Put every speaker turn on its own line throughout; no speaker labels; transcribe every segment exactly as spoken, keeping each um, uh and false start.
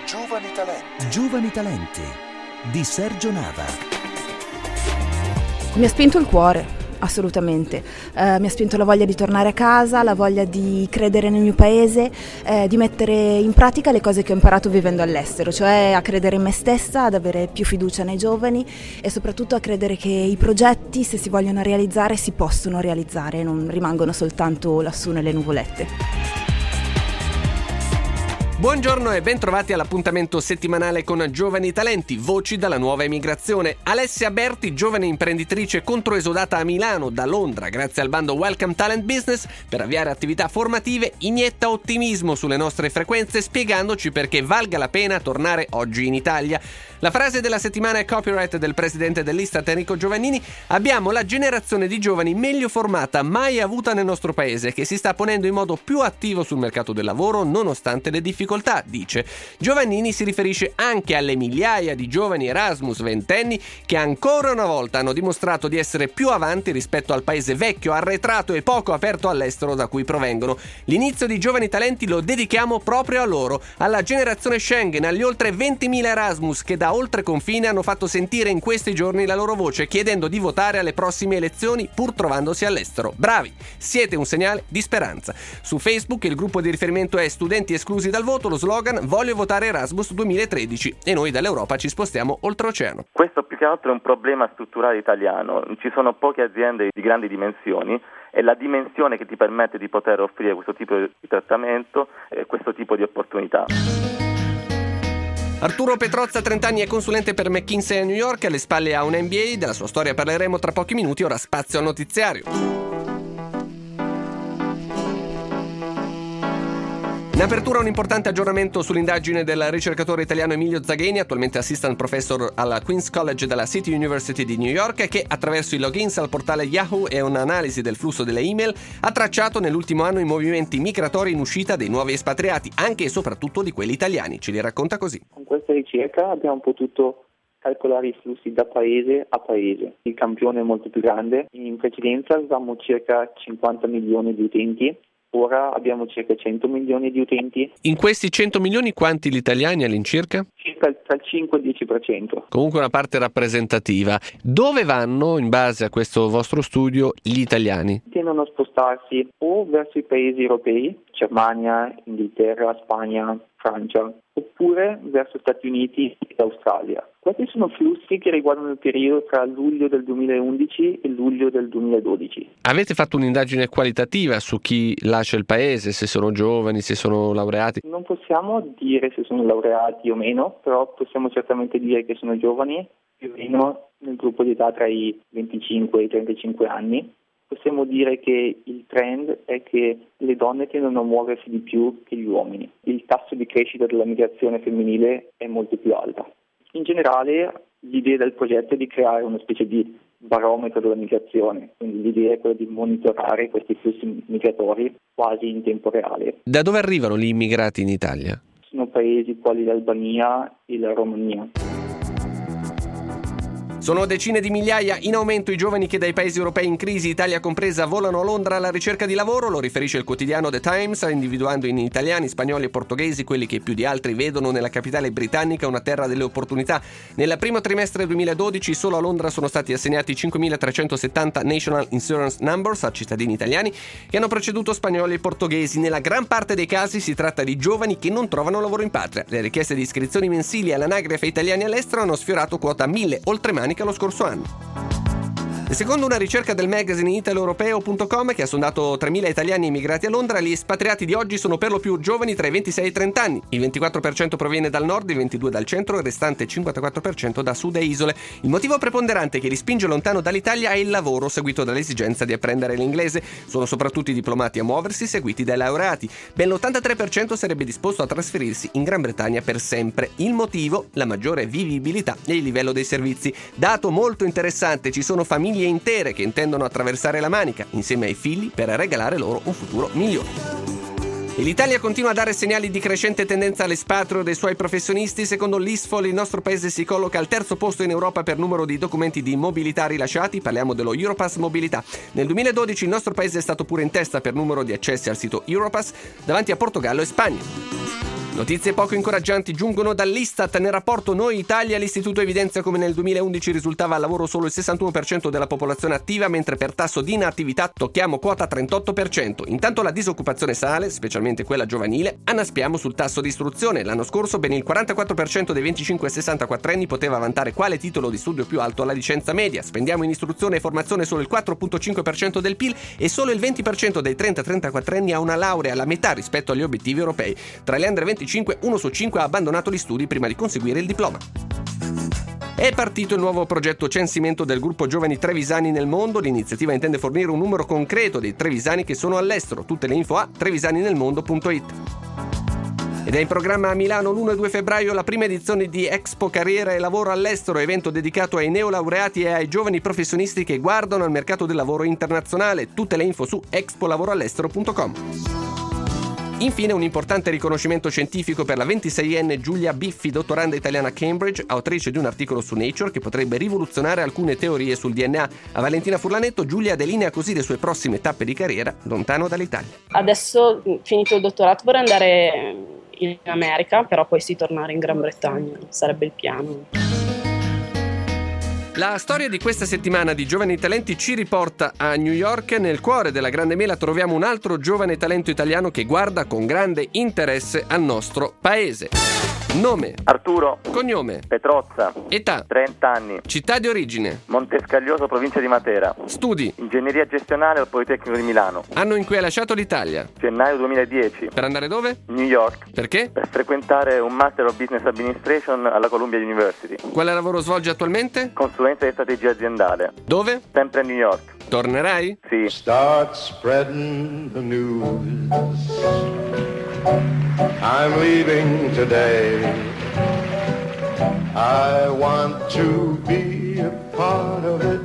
Giovani Talenti.
Giovani Talenti di Sergio Nava.
Mi ha spinto il cuore, assolutamente. Eh, mi ha spinto la voglia di tornare a casa, la voglia di credere nel mio paese, eh, di mettere in pratica le cose che ho imparato vivendo all'estero, cioè a credere in me stessa, ad avere più fiducia nei giovani e soprattutto a credere che i progetti, se si vogliono realizzare, si possono realizzare e non rimangono soltanto lassù nelle nuvolette.
Buongiorno e bentrovati all'appuntamento settimanale con Giovani Talenti, voci dalla nuova emigrazione. Alessia Berti, giovane imprenditrice controesodata a Milano da Londra grazie al bando Welcome Talent Business per avviare attività formative, inietta ottimismo sulle nostre frequenze spiegandoci perché valga la pena tornare oggi in Italia. La frase della settimana è copyright del presidente dell'Istat Enrico Giovannini: abbiamo la generazione di giovani meglio formata mai avuta nel nostro paese che si sta ponendo in modo più attivo sul mercato del lavoro nonostante le difficoltà, dice. Giovannini si riferisce anche alle migliaia di giovani Erasmus ventenni che ancora una volta hanno dimostrato di essere più avanti rispetto al paese vecchio, arretrato e poco aperto all'estero da cui provengono. L'inizio di Giovani Talenti lo dedichiamo proprio a loro, alla generazione Schengen, agli oltre ventimila Erasmus che da oltre confine hanno fatto sentire in questi giorni la loro voce chiedendo di votare alle prossime elezioni pur trovandosi all'estero. Bravi, siete un segnale di speranza. Su Facebook il gruppo di riferimento è Studenti esclusi dal voto, lo slogan Voglio votare Erasmus duemilatredici e noi dall'Europa ci spostiamo oltreoceano.
Questo più che altro è un problema strutturale italiano, ci sono poche aziende di grandi dimensioni e la dimensione che ti permette di poter offrire questo tipo di trattamento e questo tipo di opportunità.
Arturo Petrozza, trenta anni, è consulente per McKinsey a New York, alle spalle ha un M B A, della sua storia parleremo tra pochi minuti, ora spazio al notiziario. In apertura un importante aggiornamento sull'indagine del ricercatore italiano Emilio Zagheni, attualmente assistant professor alla Queen's College della City University di New York, che attraverso i logins al portale Yahoo e un'analisi del flusso delle email ha tracciato nell'ultimo anno i movimenti migratori in uscita dei nuovi espatriati, anche e soprattutto di quelli italiani. Ce li racconta così.
Con questa ricerca abbiamo potuto calcolare i flussi da paese a paese. Il campione è molto più grande. In precedenza avevamo circa cinquanta milioni di utenti. Ora abbiamo circa cento milioni di utenti.
In questi cento milioni quanti gli italiani all'incirca?
Circa tra il cinque e il dieci per cento.
Comunque una parte rappresentativa. Dove vanno, in base a questo vostro studio, gli italiani?
Tendono a spostarsi o verso i paesi europei, Germania, Inghilterra, Spagna, Francia, oppure verso Stati Uniti e Australia. Questi sono flussi che riguardano il periodo tra luglio del duemilaundici e luglio del duemiladodici.
Avete fatto un'indagine qualitativa su chi lascia il paese, se sono giovani, se sono laureati?
Non possiamo dire se sono laureati o meno, però possiamo certamente dire che sono giovani, più o meno nel gruppo di età tra i venticinque e i trentacinque anni. Possiamo dire che il trend è che le donne tendono a muoversi di più che gli uomini. Il tasso di crescita della migrazione femminile è molto più alta. In generale, l'idea del progetto è di creare una specie di barometro della migrazione, quindi l'idea è quella di monitorare questi flussi migratori quasi in tempo reale.
Da dove arrivano gli immigrati in Italia?
Sono paesi quali l'Albania e la Romania.
Sono decine di migliaia in aumento i giovani che dai paesi europei in crisi, Italia compresa, volano a Londra alla ricerca di lavoro, lo riferisce il quotidiano The Times, individuando in italiani, spagnoli e portoghesi quelli che più di altri vedono nella capitale britannica una terra delle opportunità. Nel primo trimestre duemiladodici solo a Londra sono stati assegnati cinquemilatrecentosettanta National Insurance Numbers a cittadini italiani che hanno preceduto spagnoli e portoghesi. Nella gran parte dei casi si tratta di giovani che non trovano lavoro in patria. Le richieste di iscrizioni mensili all'anagrafe italiani all'estero hanno sfiorato quota mille oltremani lo scorso anno. E secondo una ricerca del magazine italo europeo punto com che ha sondato tremila italiani immigrati a Londra, gli espatriati di oggi sono per lo più giovani tra i ventisei e i trenta anni. Il ventiquattro per cento proviene dal nord, il ventidue per cento dal centro e il restante cinquantaquattro per cento da sud e isole. Il motivo preponderante che li spinge lontano dall'Italia è il lavoro, seguito dall'esigenza di apprendere l'inglese. Sono soprattutto i diplomati a muoversi, seguiti dai laureati. Ben l'ottantatré per cento sarebbe disposto a trasferirsi in Gran Bretagna per sempre. Il motivo? La maggiore vivibilità e il livello dei servizi. Dato molto interessante, ci sono famiglie intere che intendono attraversare la Manica insieme ai figli per regalare loro un futuro migliore. E l'Italia continua a dare segnali di crescente tendenza all'espatrio dei suoi professionisti. Secondo l'Isfol il nostro paese si colloca al terzo posto in Europa per numero di documenti di mobilità rilasciati, parliamo dello Europass Mobilità. Nel duemiladodici il nostro paese è stato pure in testa per numero di accessi al sito Europass, davanti a Portogallo e Spagna. Notizie poco incoraggianti giungono dall'Istat. Nel rapporto Noi Italia l'istituto evidenzia come nel duemilaundici risultava al lavoro solo il sessantuno per cento della popolazione attiva, mentre per tasso di inattività tocchiamo quota trentotto per cento. Intanto la disoccupazione sale, specialmente quella giovanile. Annaspiamo sul tasso di istruzione. L'anno scorso ben il quarantaquattro per cento dei venticinque sessantaquattro anni poteva vantare quale titolo di studio più alto alla licenza media. Spendiamo in istruzione e formazione solo il quattro virgola cinque per cento del P I L e solo il venti per cento dei trenta trentaquattro anni ha una laurea, la metà rispetto agli obiettivi europei. Tra gli under venticinque uno su cinque ha abbandonato gli studi prima di conseguire il diploma. È partito il nuovo progetto censimento del gruppo Giovani Trevisani nel mondo. L'iniziativa intende fornire un numero concreto dei trevisani che sono all'estero. Tutte le info a trevisaninelmondo punto it. Ed è in programma a Milano l'primo e due febbraio la prima edizione di Expo Carriera e Lavoro all'Estero, evento dedicato ai neolaureati e ai giovani professionisti che guardano al mercato del lavoro internazionale. Tutte le info su expo lavoro all'estero punto com. Infine un importante riconoscimento scientifico per la ventiseienne Giulia Biffi, dottoranda italiana a Cambridge, autrice di un articolo su Nature che potrebbe rivoluzionare alcune teorie sul D N A. A Valentina Furlanetto, Giulia delinea così le sue prossime tappe di carriera lontano dall'Italia.
Adesso, finito il dottorato, vorrei andare in America, però poi sì tornare in Gran Bretagna, sarebbe il piano.
La storia di questa settimana di Giovani Talenti ci riporta a New York. Nel cuore della Grande Mela troviamo un altro giovane talento italiano che guarda con grande interesse al nostro paese. Nome:
Arturo.
Cognome:
Petrozza.
Età:
trenta anni.
Città di origine:
Montescaglioso, provincia di Matera.
Studi:
Ingegneria gestionale al Politecnico di Milano.
Anno in cui hai lasciato l'Italia:
Gennaio duemiladieci.
Per andare dove?
New York.
Perché?
Per frequentare un Master of Business Administration alla Columbia University.
Quale lavoro svolgi attualmente?
Consulenza di strategia aziendale.
Dove?
Sempre a New York.
Tornerai?
Sì.
Start spreading the news. I'm leaving today. I want to be a part of it.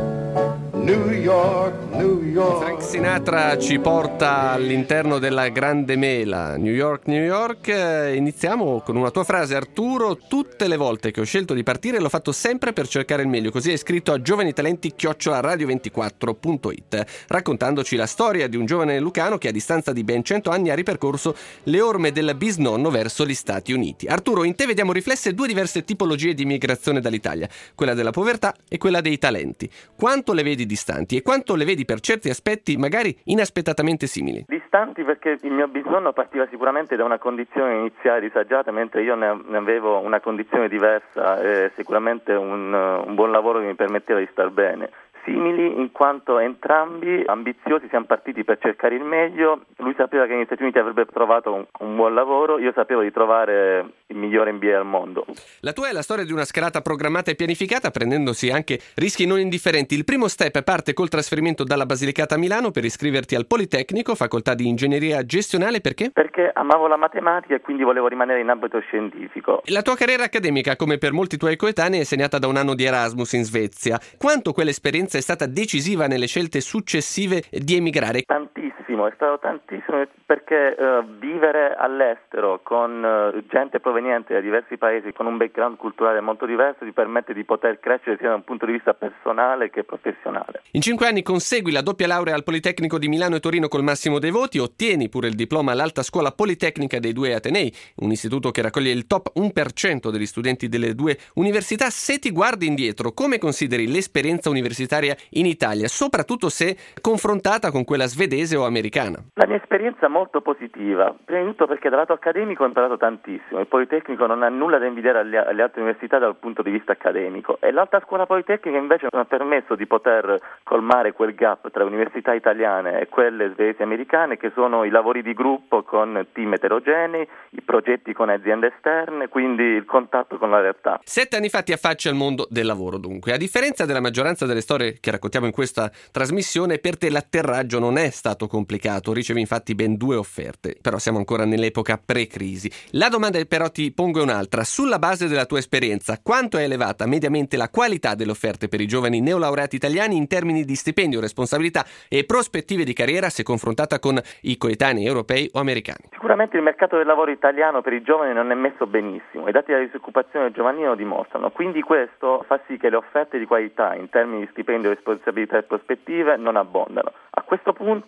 New York, New York.
Frank Sinatra ci porta all'interno della Grande Mela. New York, New York. Eh, iniziamo con una tua frase, Arturo. Tutte le volte che ho scelto di partire l'ho fatto sempre per cercare il meglio. Così hai scritto a giovanitalenti chiocciola radio ventiquattro punto it, raccontandoci la storia di un giovane lucano che a distanza di ben cento anni ha ripercorso le orme del bisnonno verso gli Stati Uniti. Arturo, in te vediamo riflesse due diverse tipologie di migrazione dall'Italia, quella della povertà e quella dei talenti. Quanto le vedi distanti e quanto le vedi per certi aspetti magari inaspettatamente simili?
Distanti perché il mio bisnonno partiva sicuramente da una condizione iniziale disagiata, mentre io ne, ne avevo una condizione diversa e sicuramente un, un buon lavoro che mi permetteva di star bene. Simili in quanto entrambi ambiziosi, siamo partiti per cercare il meglio. Lui sapeva che negli Stati Uniti avrebbe trovato un, un buon lavoro, io sapevo di trovare il migliore M B A al mondo.
La tua è la storia di una scalata programmata e pianificata, prendendosi anche rischi non indifferenti. Il primo step parte col trasferimento dalla Basilicata a Milano per iscriverti al Politecnico, facoltà di ingegneria gestionale. Perché?
Perché amavo la matematica e quindi volevo rimanere in ambito scientifico.
La tua carriera accademica, come per molti tuoi coetanei, è segnata da un anno di Erasmus in Svezia. Quanto quell'esperienza è stata decisiva nelle scelte successive di emigrare?
Tantissimo, è stato tantissimo perché uh, vivere all'estero con uh, gente proveniente da diversi paesi, con un background culturale molto diverso, ti permette di poter crescere sia da un punto di vista personale che professionale.
In cinque anni consegui la doppia laurea al Politecnico di Milano e Torino col massimo dei voti, ottieni pure il diploma all'Alta Scuola Politecnica dei due Atenei, un istituto che raccoglie il top uno per cento degli studenti delle due università. Se ti guardi indietro, come consideri l'esperienza universitaria in Italia, soprattutto se confrontata con quella svedese o americana?
La mia esperienza è molto positiva, prima di tutto perché dal lato accademico ho imparato tantissimo. Il Politecnico non ha nulla da invidiare alle, alle altre università dal punto di vista accademico e l'Alta Scuola Politecnica invece mi ha permesso di poter colmare quel gap tra università italiane e quelle svedesi americane, che sono i lavori di gruppo con team eterogenei, i progetti con aziende esterne, quindi il contatto con la realtà.
Sette anni fa ti affacci al mondo del lavoro, dunque. A differenza della maggioranza delle storie che raccontiamo in questa trasmissione, per te l'atterraggio non è stato complicato, ricevi infatti ben due offerte, però siamo ancora nell'epoca pre-crisi. La domanda però ti pongo è un'altra: sulla base della tua esperienza, quanto è elevata mediamente la qualità delle offerte per i giovani neolaureati italiani in termini di stipendio, responsabilità e prospettive di carriera se confrontata con i coetanei europei o americani?
Sicuramente il mercato del lavoro italiano per i giovani non è messo benissimo, i dati della disoccupazione giovanile lo dimostrano, quindi questo fa sì che le offerte di qualità in termini di stipendio, responsabilità e prospettive non abbondano. A questo punto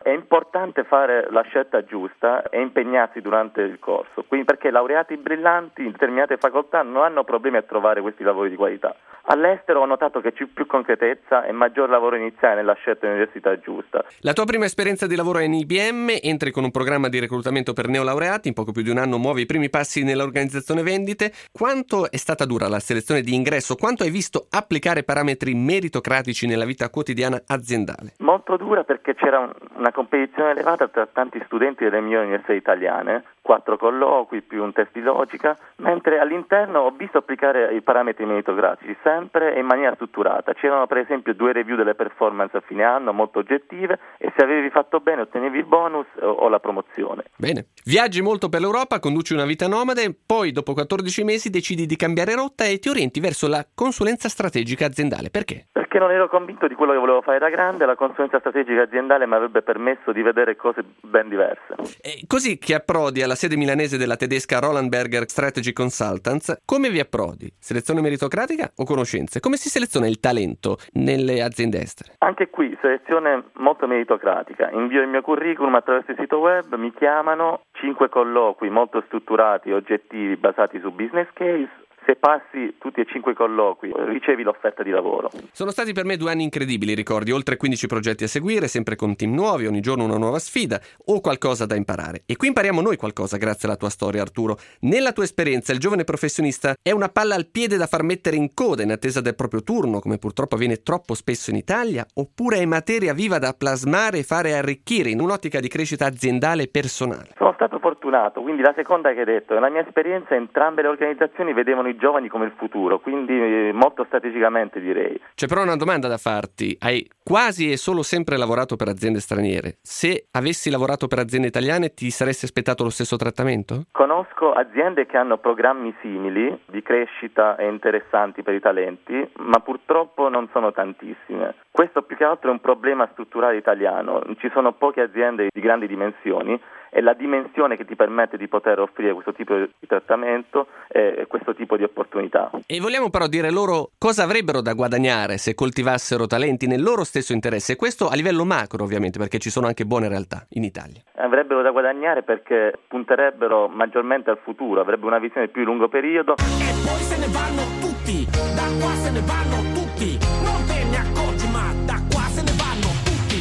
È importante fare la scelta giusta e impegnarsi durante il corso, quindi perché laureati brillanti in determinate facoltà non hanno problemi a trovare questi lavori di qualità. All'estero ho notato che c'è più concretezza e maggior lavoro iniziale nella scelta dell'università giusta.
La tua prima esperienza di lavoro è in I B M, entri con un programma di reclutamento per neolaureati, in poco più di un anno muovi i primi passi nell'organizzazione vendite. Quanto è stata dura la selezione di ingresso? Quanto hai visto applicare parametri meritocratici nella vita quotidiana aziendale?
Molto dura perché c'era un, una competizione elevata tra tanti studenti delle migliori università italiane, quattro colloqui più un test di logica, mentre all'interno ho visto applicare i parametri meritocratici sempre e in maniera strutturata. C'erano per esempio due review delle performance a fine anno molto oggettive e se avevi fatto bene ottenevi il bonus o, o la promozione.
Bene. Viaggi molto per l'Europa, conduci una vita nomade, poi dopo quattordici mesi decidi di cambiare rotta e ti orienti verso la consulenza strategica aziendale. Perché?
Perché non ero convinto di quello che volevo fare da grande, la consulenza strategica aziendale mi avrebbe permesso di vedere cose ben diverse.
E così che approdi alla sede milanese della tedesca Roland Berger Strategy Consultants, come vi approdi? Selezione meritocratica o conoscenze? Come si seleziona il talento nelle aziende estere?
Anche qui selezione molto meritocratica. Invio il mio curriculum attraverso il sito web, mi chiamano, cinque colloqui molto strutturati, oggettivi, basati su business case. Se passi tutti e cinque i colloqui, ricevi l'offerta di lavoro.
Sono stati per me due anni incredibili, ricordi, oltre quindici progetti a seguire, sempre con team nuovi, ogni giorno una nuova sfida o qualcosa da imparare. E qui impariamo noi qualcosa grazie alla tua storia, Arturo. Nella tua esperienza, il giovane professionista è una palla al piede da far mettere in coda in attesa del proprio turno, come purtroppo avviene troppo spesso in Italia, oppure è materia viva da plasmare e fare arricchire in un'ottica di crescita aziendale e personale?
Sono stato fortunato, quindi la seconda che hai detto, nella mia esperienza entrambe le organizzazioni vedevano i giovani come il futuro, quindi eh, molto strategicamente direi.
C'è però una domanda da farti. Hai quasi e solo sempre lavorato per aziende straniere. Se avessi lavorato per aziende italiane ti saresti aspettato lo stesso trattamento?
Conosco aziende che hanno programmi simili di crescita e interessanti per i talenti, ma purtroppo non sono tantissime. Questo più che altro è un problema strutturale italiano. Ci sono poche aziende di grandi dimensioni e la dimensione che ti permette di poter offrire questo tipo di trattamento e questo tipo di opportunità.
E vogliamo però dire loro cosa avrebbero da guadagnare se coltivassero talenti nel loro stesso interesse, questo a livello macro ovviamente, perché ci sono anche buone realtà in Italia.
Avrebbero da guadagnare perché punterebbero maggiormente al futuro, avrebbero una visione più lungo periodo.
E poi se ne vanno tutti, da qua se ne vanno tutti, non te ne accorgi ma da qua se ne vanno tutti.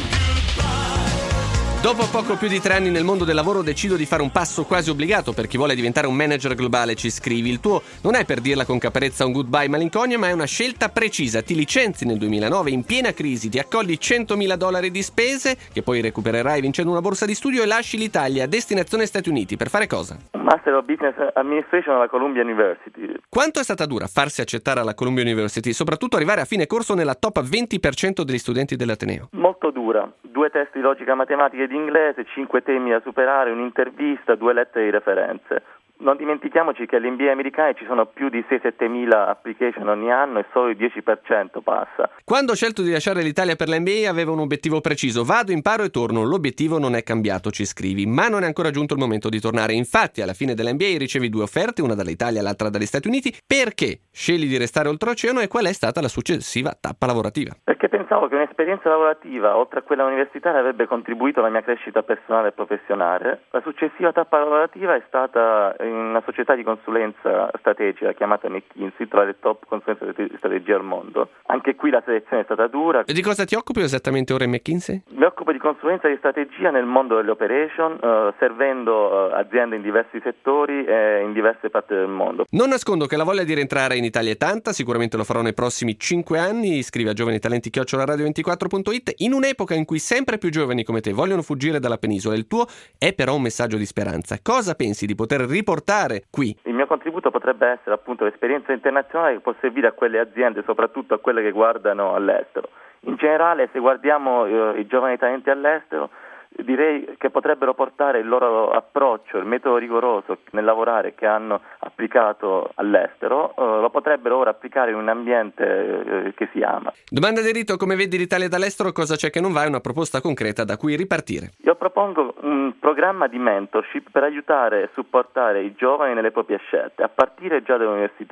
Dopo poco più di tre anni nel mondo del lavoro decido di fare un passo quasi obbligato per chi vuole diventare un manager globale, ci scrivi. Il tuo non è per dirla con caparezza un goodbye malinconia, ma è una scelta precisa. Ti licenzi nel duemilanove in piena crisi, ti accogli centomila dollari di spese che poi recupererai vincendo una borsa di studio e lasci l'Italia a destinazione Stati Uniti. Per fare cosa?
Un Master of Business Administration alla Columbia University.
Quanto è stata dura farsi accettare alla Columbia University e soprattutto arrivare a fine corso nella top venti per cento degli studenti dell'Ateneo?
Molto dura. Due test di logica matematica e di inglese, cinque temi da superare, un'intervista, due lettere di referenze. Non dimentichiamoci che agli M B A americani ci sono più di sei sette mila application ogni anno e solo il dieci per cento passa.
Quando ho scelto di lasciare l'Italia per l'M B A avevo un obiettivo preciso: vado, imparo e torno. L'obiettivo non è cambiato, ci scrivi, ma non è ancora giunto il momento di tornare. Infatti alla fine dell'M B A ricevi due offerte, una dall'Italia e l'altra dagli Stati Uniti. Perché scegli di restare oltreoceano e qual è stata la successiva tappa lavorativa?
Perché pensavo che un'esperienza lavorativa, oltre a quella universitaria, avrebbe contribuito alla mia crescita personale e professionale. La successiva tappa lavorativa è stata in una società di consulenza strategica chiamata McKinsey, tra le top consulenze di strategia al mondo. Anche qui la selezione è stata dura.
E di cosa ti occupi esattamente ora in McKinsey?
Mi occupo di consulenza di strategia nel mondo delle operation, eh, servendo eh, aziende in diversi settori e in diverse parti del mondo.
Non nascondo che la voglia di rientrare in Italia è tanta, sicuramente lo farò nei prossimi cinque anni. Scrivi a giovani talenti chiocciola radio ventiquattro punto it. In un'epoca in cui sempre più giovani come te vogliono fuggire dalla penisola, il tuo è però un messaggio di speranza. Cosa pensi di poter riportare qui?
Il mio contributo potrebbe essere appunto l'esperienza internazionale che può servire a quelle aziende, soprattutto a quelle che guardano all'estero. In generale, se guardiamo eh, i giovani talenti all'estero, direi che potrebbero portare il loro approccio, il metodo rigoroso nel lavorare che hanno applicato all'estero, eh, lo potrebbero ora applicare in un ambiente eh, che si ama.
Domanda di rito: come vedi l'Italia dall'estero? Cosa c'è che non va? È una proposta concreta da cui ripartire.
Io propongo un programma di mentorship per aiutare e supportare i giovani nelle proprie scelte, a partire già dall'università.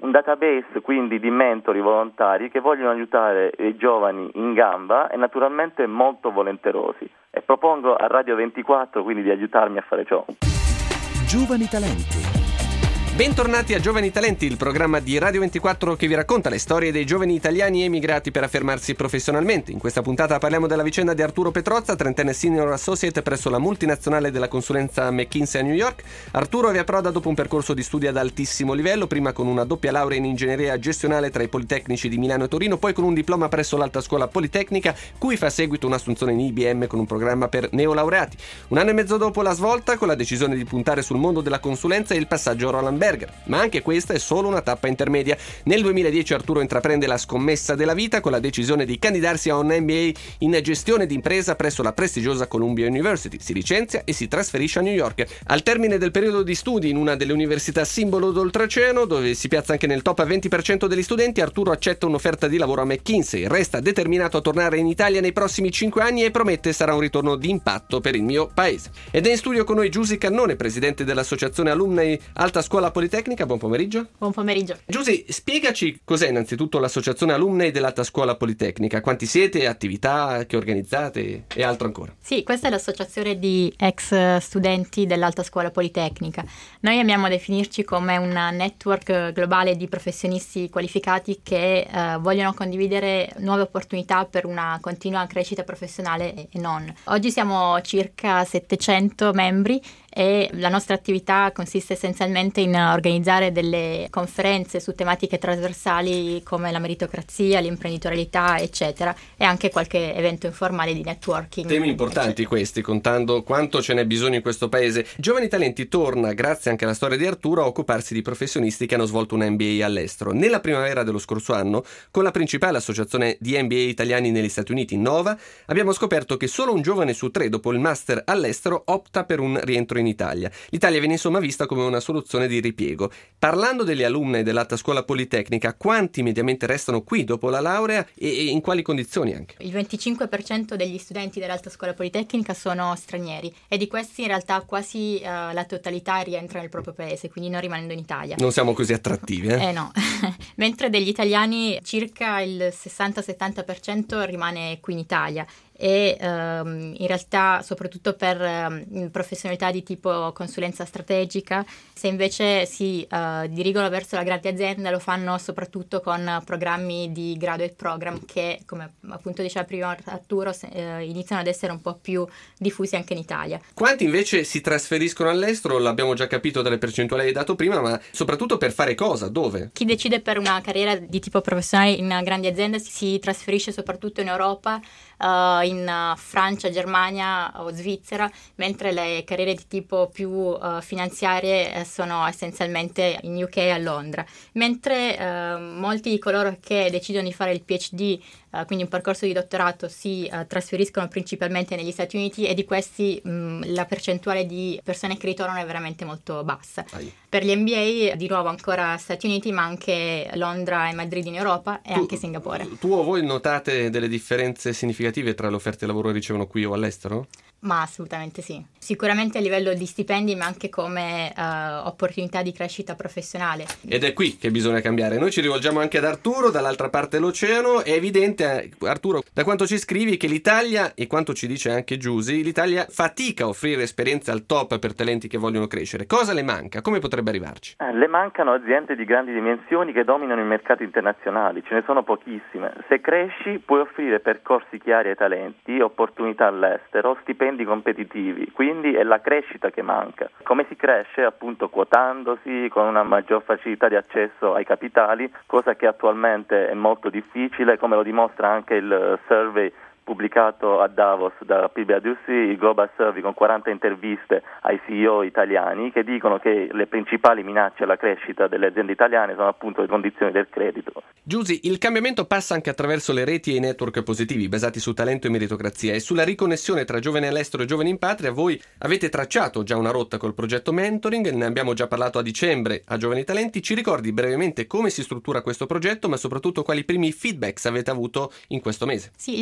un database quindi di mentori volontari che vogliono aiutare i giovani in gamba e naturalmente molto volenterosi. E propongo a Radio ventiquattro quindi di aiutarmi a fare ciò.
Giovani talenti.
Bentornati a Giovani Talenti, il programma di Radio ventiquattro che vi racconta le storie dei giovani italiani emigrati per affermarsi professionalmente. In questa puntata parliamo della vicenda di Arturo Petrozza, trentenne senior associate presso la multinazionale della consulenza McKinsey a New York. Arturo vi approda dopo un percorso di studi ad altissimo livello, prima con una doppia laurea in ingegneria gestionale tra i Politecnici di Milano e Torino, poi con un diploma presso l'Alta Scuola Politecnica, cui fa seguito un'assunzione in I B M con un programma per neolaureati. Un anno e mezzo dopo la svolta, con la decisione di puntare sul mondo della consulenza e il passaggio a Roland Berger. Ma anche questa è solo una tappa intermedia. Nel duemiladieci Arturo intraprende la scommessa della vita con la decisione di candidarsi a un M B A in gestione d'impresa presso la prestigiosa Columbia University. Si licenzia e si trasferisce a New York. Al termine del periodo di studi in una delle università simbolo d'oltreoceano, dove si piazza anche nel top venti per cento degli studenti, Arturo accetta un'offerta di lavoro a McKinsey. Resta determinato a tornare in Italia nei prossimi cinque anni e promette sarà un ritorno di impatto per il mio paese. Ed è in studio con noi Giusy Cannone, presidente dell'associazione Alumni Alta Scuola Politecnica. Buon pomeriggio.
Buon pomeriggio.
Giusy, spiegaci cos'è innanzitutto l'associazione Alumni dell'Alta Scuola Politecnica. Quanti siete, attività che organizzate e altro ancora?
Sì, questa è l'associazione di ex studenti dell'Alta Scuola Politecnica. Noi amiamo definirci come un network globale di professionisti qualificati che eh, vogliono condividere nuove opportunità per una continua crescita professionale e non. Oggi siamo circa settecento membri e la nostra attività consiste essenzialmente in organizzare delle conferenze su tematiche trasversali come la meritocrazia, l'imprenditorialità, eccetera, e anche qualche evento informale di networking.
Temi importanti eccetera. Questi, contando quanto ce n'è bisogno in questo paese. Giovani Talenti torna, grazie anche alla storia di Arturo, a occuparsi di professionisti che hanno svolto un M B A all'estero. Nella primavera dello scorso anno, con la principale associazione di M B A italiani negli Stati Uniti, Nova, abbiamo scoperto che solo un giovane su tre dopo il master all'estero opta per un rientro in Italia. L'Italia viene insomma vista come una soluzione di ripiego. Parlando degli alunni dell'Alta Scuola Politecnica, quanti mediamente restano qui dopo la laurea e in quali condizioni anche?
Il venticinque per cento degli studenti dell'Alta Scuola Politecnica sono stranieri e di questi in realtà quasi uh, la totalità rientra nel proprio paese, quindi non rimanendo in Italia.
Non siamo così attrattivi, eh?
Eh no. Mentre degli italiani circa il sessanta settanta per cento rimane qui in Italia. E um, in realtà soprattutto per um, professionalità di tipo consulenza strategica, se invece si uh, dirigono verso la grande azienda lo fanno soprattutto con programmi di graduate program che, come appunto diceva prima Arturo, se, uh, iniziano ad essere un po' più diffusi anche in Italia.
Quanti invece si trasferiscono all'estero? L'abbiamo già capito dalle percentuali che hai dato prima, ma soprattutto per fare cosa? Dove?
Chi decide per una carriera di tipo professionale in grandi aziende si trasferisce soprattutto in Europa, uh, in Francia, Germania o Svizzera, mentre le carriere di tipo più uh, finanziarie eh, sono essenzialmente in U K e a Londra, mentre uh, molti di coloro che decidono di fare il PhD, uh, quindi un percorso di dottorato, si uh, trasferiscono principalmente negli Stati Uniti e di questi mh, la percentuale di persone che ritornano è veramente molto bassa. Ai. Per gli M B A di nuovo ancora Stati Uniti, ma anche Londra e Madrid in Europa e tu, anche Singapore.
Tu o voi notate delle differenze significative tra le offerte di lavoro che ricevono qui o all'estero?
Ma assolutamente sì. Sicuramente a livello di stipendi, ma anche come uh, opportunità di crescita professionale.
Ed è qui che bisogna cambiare. Noi ci rivolgiamo anche ad Arturo, dall'altra parte dell'oceano. È evidente, Arturo, da quanto ci scrivi, che l'Italia, e quanto ci dice anche Giusy, l'Italia fatica a offrire esperienze al top per talenti che vogliono crescere. Cosa le manca? Come potrebbe arrivarci?
Eh, le mancano aziende di grandi dimensioni che dominano i mercati internazionali. Ce ne sono pochissime. Se cresci, puoi offrire percorsi chiari ai talenti, opportunità all'estero, stipendi competitivi, quindi è la crescita che manca. Come si cresce? Appunto quotandosi, con una maggior facilità di accesso ai capitali, cosa che attualmente è molto difficile, come lo dimostra anche il survey pubblicato a Davos da PwC, il Global Survey, con quaranta interviste ai C E O italiani che dicono che le principali minacce alla crescita delle aziende italiane sono appunto le condizioni del credito.
Giusy, il cambiamento passa anche attraverso le reti e i network positivi basati su talento e meritocrazia, e sulla riconnessione tra giovani all'estero e giovani in patria. Voi avete tracciato già una rotta col progetto Mentoring, ne abbiamo già parlato a dicembre a Giovani Talenti. Ci ricordi brevemente come si struttura questo progetto, ma soprattutto quali primi feedbacks avete avuto in questo mese?
Sì, il mentoring è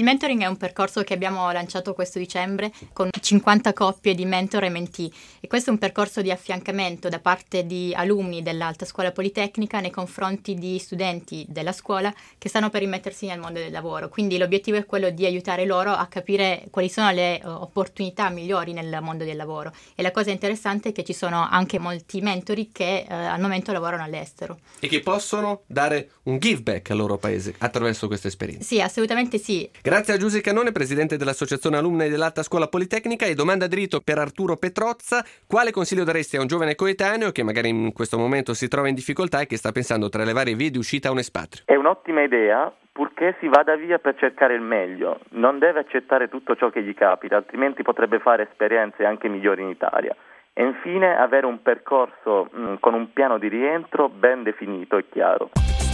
un percorso che abbiamo lanciato questo dicembre con cinquanta coppie di mentor e mentee, e questo è un percorso di affiancamento da parte di alunni dell'Alta Scuola Politecnica nei confronti di studenti della scuola che stanno per immettersi nel mondo del lavoro. Quindi l'obiettivo è quello di aiutare loro a capire quali sono le uh, opportunità migliori nel mondo del lavoro, e la cosa interessante è che ci sono anche molti mentori che uh, al momento lavorano all'estero
e che possono dare un give back al loro paese attraverso questa esperienza.
Sì, assolutamente sì.
Grazie a Giuse Cannone, presidente dell'Associazione Alumni dell'Alta Scuola Politecnica. E domanda dritto per Arturo Petrozza: quale consiglio daresti a un giovane coetaneo che magari in questo momento si trova in difficoltà e che sta pensando tra le varie vie di uscita a un espatrio?
È un'ottima idea, purché si vada via per cercare il meglio. Non deve accettare tutto ciò che gli capita, altrimenti potrebbe fare esperienze anche migliori in Italia. E infine avere un percorso mh, con un piano di rientro ben definito e chiaro.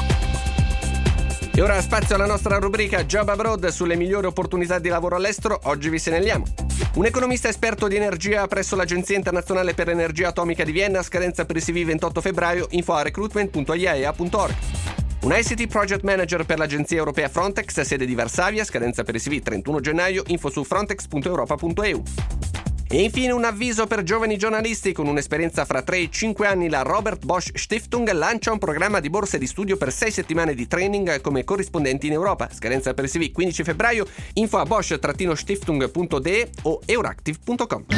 E ora spazio alla nostra rubrica Job Abroad sulle migliori opportunità di lavoro all'estero. Oggi vi segnaliamo un economista esperto di energia presso l'Agenzia Internazionale per l'Energia Atomica di Vienna, scadenza per i C V ventotto febbraio, info a recruitment punto i a e a punto org. Un I C T Project Manager per l'Agenzia Europea Frontex, sede di Varsavia, scadenza per i C V trentuno gennaio, info su frontex punto europa punto e u. E infine un avviso per giovani giornalisti con un'esperienza fra tre e cinque anni. La Robert Bosch Stiftung lancia un programma di borse di studio per sei settimane di training come corrispondenti in Europa. Scadenza per il C V quindici febbraio, info a bosch-stiftung punto d e o euractiv punto com.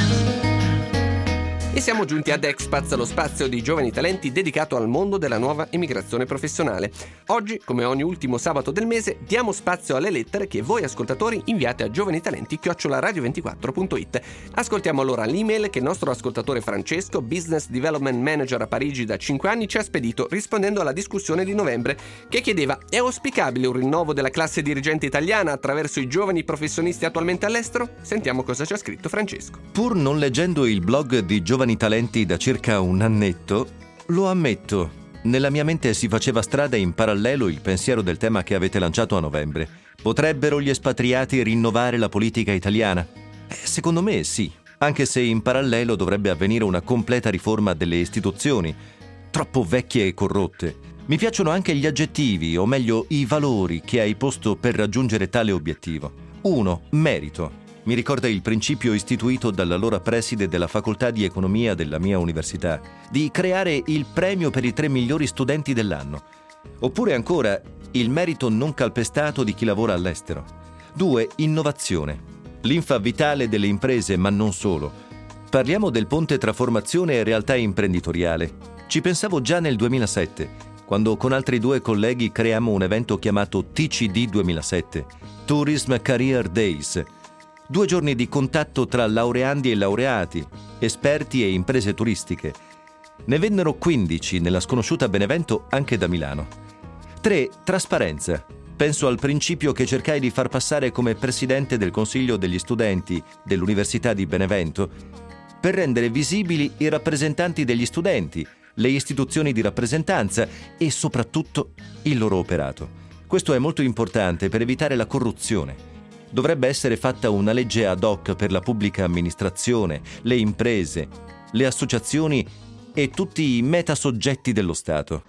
E siamo giunti ad Expats, lo spazio di giovani talenti dedicato al mondo della nuova emigrazione professionale. Oggi, come ogni ultimo sabato del mese, diamo spazio alle lettere che voi ascoltatori inviate a giovanitalenti chiocciola radio ventiquattro punto it. Ascoltiamo allora l'email che il nostro ascoltatore Francesco, Business Development Manager a Parigi da cinque anni, ci ha spedito rispondendo alla discussione di novembre che chiedeva: è auspicabile un rinnovo della classe dirigente italiana attraverso i giovani professionisti attualmente all'estero? Sentiamo cosa ci ha scritto Francesco.
Pur non leggendo il blog di Giovani Talenti da circa un annetto, lo ammetto, nella mia mente si faceva strada in parallelo il pensiero del tema che avete lanciato a novembre. Potrebbero gli espatriati rinnovare la politica italiana? Eh, secondo me sì, anche se in parallelo dovrebbe avvenire una completa riforma delle istituzioni, troppo vecchie e corrotte. Mi piacciono anche gli aggettivi, o meglio i valori che hai posto per raggiungere tale obiettivo. uno. Merito. Mi ricorda il principio istituito dall'allora preside della facoltà di economia della mia università, di creare il premio per i tre migliori studenti dell'anno. Oppure ancora, il merito non calpestato di chi lavora all'estero. due. Innovazione. Linfa vitale delle imprese, ma non solo. Parliamo del ponte tra formazione e realtà imprenditoriale. Ci pensavo già nel duemilasette, quando con altri due colleghi creammo un evento chiamato T C D duemilasette, Tourism Career Days. Due giorni di contatto tra laureandi e laureati, esperti e imprese turistiche. Ne vennero quindici nella sconosciuta Benevento anche da Milano. tre. Trasparenza. Penso al principio che cercai di far passare come presidente del Consiglio degli studenti dell'Università di Benevento per rendere visibili i rappresentanti degli studenti, le istituzioni di rappresentanza e soprattutto il loro operato. Questo è molto importante per evitare la corruzione. Dovrebbe essere fatta una legge ad hoc per la pubblica amministrazione, le imprese, le associazioni e tutti i metasoggetti dello Stato.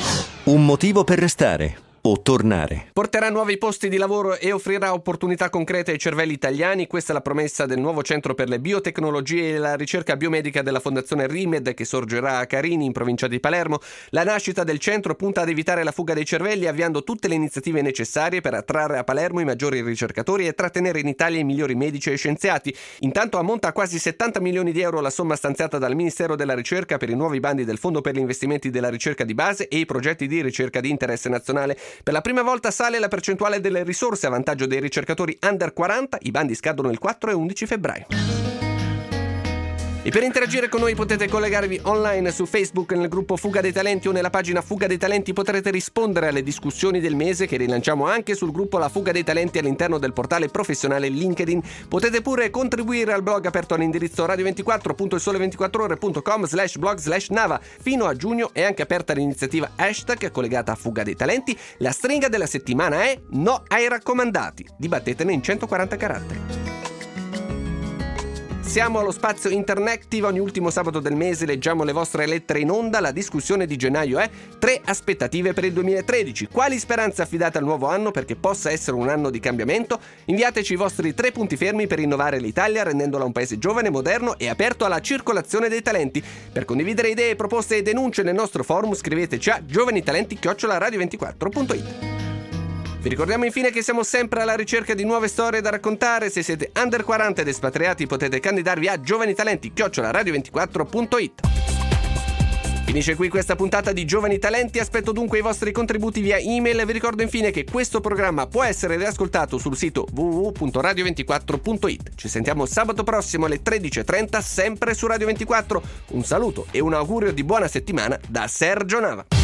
Un motivo per restare o tornare.
Porterà nuovi posti di lavoro e offrirà opportunità concrete ai cervelli italiani. Questa è la promessa del nuovo centro per le biotecnologie e la ricerca biomedica della Fondazione Rimed, che sorgerà a Carini, in provincia di Palermo. La nascita del centro punta ad evitare la fuga dei cervelli, avviando tutte le iniziative necessarie per attrarre a Palermo i maggiori ricercatori e trattenere in Italia i migliori medici e scienziati. Intanto ammonta a quasi settanta milioni di euro la somma stanziata dal Ministero della Ricerca per i nuovi bandi del Fondo per gli investimenti della ricerca di base e i progetti di ricerca di interesse nazionale. Per la prima volta sale la percentuale delle risorse a vantaggio dei ricercatori under quaranta. I bandi scadono il quattro e undici febbraio. E per interagire con noi potete collegarvi online su Facebook nel gruppo Fuga dei Talenti o nella pagina Fuga dei Talenti. Potrete rispondere alle discussioni del mese che rilanciamo anche sul gruppo La Fuga dei Talenti all'interno del portale professionale LinkedIn. Potete pure contribuire al blog aperto all'indirizzo radio ventiquattro punto il sole ventiquattro ore punto com slash blog slash nava. Fino a giugno è anche aperta l'iniziativa hashtag collegata a Fuga dei Talenti. La stringa della settimana è no ai raccomandati. Dibattetene in centoquaranta caratteri. Siamo allo spazio Interactive, ogni ultimo sabato del mese leggiamo le vostre lettere in onda. La discussione di gennaio è: tre aspettative per il duemilatredici. Quali speranze affidate al nuovo anno perché possa essere un anno di cambiamento? Inviateci i vostri tre punti fermi per innovare l'Italia rendendola un paese giovane, moderno e aperto alla circolazione dei talenti. Per condividere idee, proposte e denunce nel nostro forum scriveteci a giovanitalenti chiocciola radio ventiquattro punto it. Vi ricordiamo infine che siamo sempre alla ricerca di nuove storie da raccontare. Se siete under quaranta ed espatriati potete candidarvi a giovanitalenti chiocciola radio ventiquattro punto it. Finisce qui questa puntata di Giovani Talenti, aspetto dunque i vostri contributi via email. Vi ricordo infine che questo programma può essere riascoltato sul sito w w w punto radio ventiquattro punto it. Ci sentiamo sabato prossimo alle tredici e trenta sempre su Radio ventiquattro. Un saluto e un augurio di buona settimana da Sergio Nava.